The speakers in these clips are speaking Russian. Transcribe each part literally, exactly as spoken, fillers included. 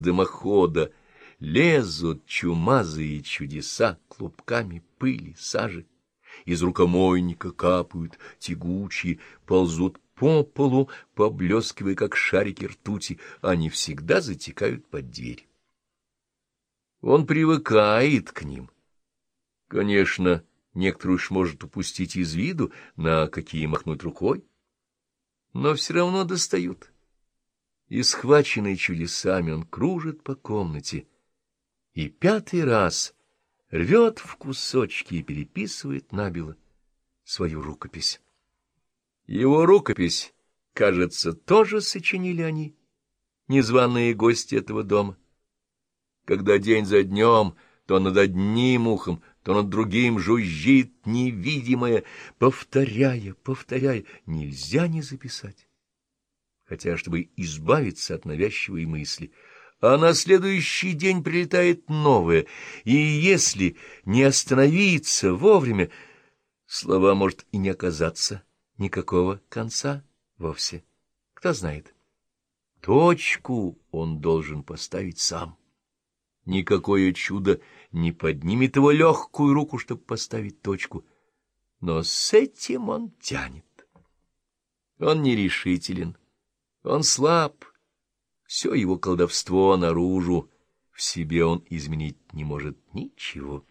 дымохода лезут чумазые чудеса клубками пыли, сажи. Из рукомойника капают тягучие, ползут по полу, поблескивая, как шарики ртути, они всегда затекают под дверь. Он привыкает к ним. Конечно, некоторые уж может упустить из виду, на какие махнуть рукой, но все равно достают. И, схваченный чудесами, он кружит по комнате и пятый раз рвет в кусочки и переписывает набело свою рукопись. Его рукопись, кажется, тоже сочинили они, незваные гости этого дома. Когда день за днем то над одним ухом, то над другим жужжит невидимое, повторяя, повторяя, нельзя не записать. Хотя, чтобы избавиться от навязчивой мысли, а на следующий день прилетает новое, и если не остановиться вовремя, слова может и не оказаться никакого конца вовсе. Кто знает. Точку он должен поставить сам. Никакое чудо не поднимет его легкую руку, чтобы поставить точку, но с этим он тянет. Он нерешителен, он слаб, все его колдовство наружу, в себе он изменить не может ничего.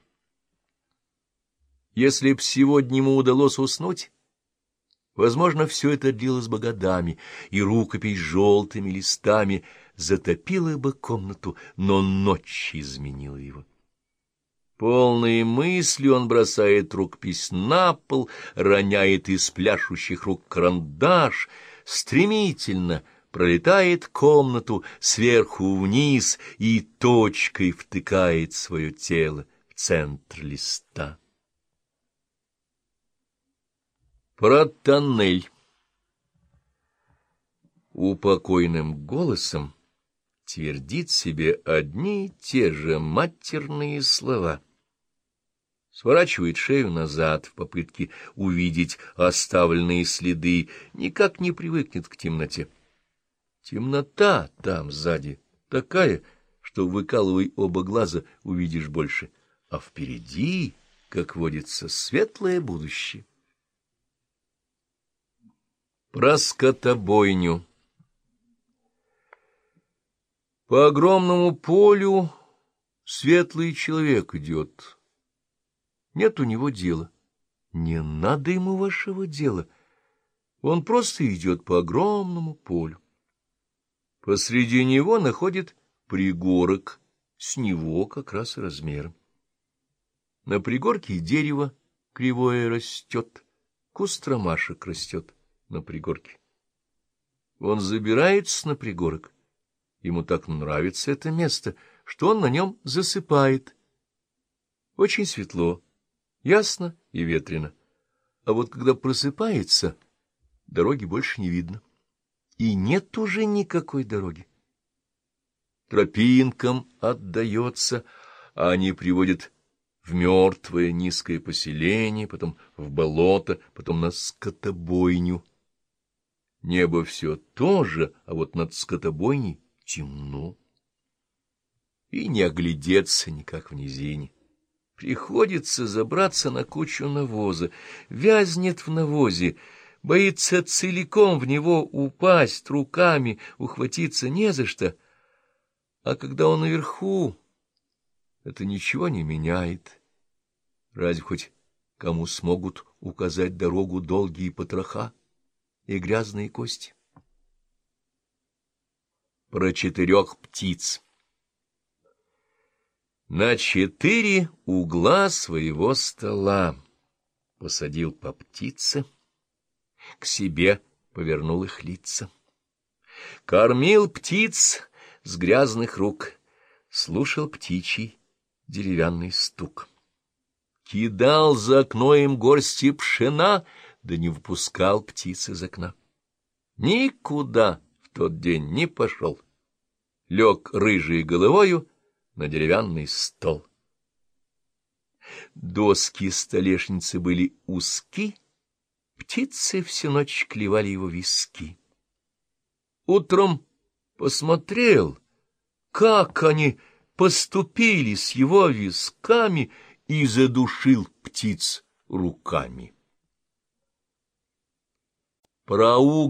Если б сегодня ему удалось уснуть, возможно, все это длилось бы годами, и рукопись желтыми листами затопила бы комнату, но ночь изменила его. Полные мысли он бросает рукопись на пол, роняет из пляшущих рук карандаш, стремительно пролетает комнату сверху вниз и точкой втыкает свое тело в центр листа. Про тоннель. Упокойным голосом твердит себе одни и те же матерные слова. Сворачивает шею назад в попытке увидеть оставленные следы, никак не привыкнет к темноте. Темнота там сзади такая, что, выкалывай оба глаза, увидишь больше, а впереди, как водится, светлое будущее. Про скотобойню. По огромному полю светлый человек идет. Нет у него дела. Не надо ему вашего дела. Он просто идет по огромному полю. Посреди него находит пригорок, с него как раз и размером. На пригорке дерево кривое растет, куст ромашек растет на пригорке. Он забирается на пригорок. Ему так нравится это место, что он на нем засыпает. Очень светло, ясно и ветрено. А вот когда просыпается, дороги больше не видно. И нет уже никакой дороги. Тропинкам отдается, а они приводят в мертвое низкое поселение, потом в болото, потом на скотобойню. Небо все то же, а вот над скотобойней темно. И не оглядеться никак в низине. Приходится забраться на кучу навоза, вязнет в навозе, боится целиком в него упасть, руками ухватиться не за что. А когда он наверху, это ничего не меняет. Разве хоть кому смогут указать дорогу долгие потроха и грязные кости? Про четырех птиц. На четыре угла своего стола посадил по птице, к себе повернул их лица. Кормил птиц с грязных рук, слушал птичий деревянный стук. Кидал за окно им горсти пшена, да не выпускал птиц из окна. Никуда в тот день не пошел. Лег рыжей головою на деревянный стол. Доски столешницы были узки, птицы всю ночь клевали его виски. Утром посмотрел, как они поступили с его висками, и задушил птиц руками. Про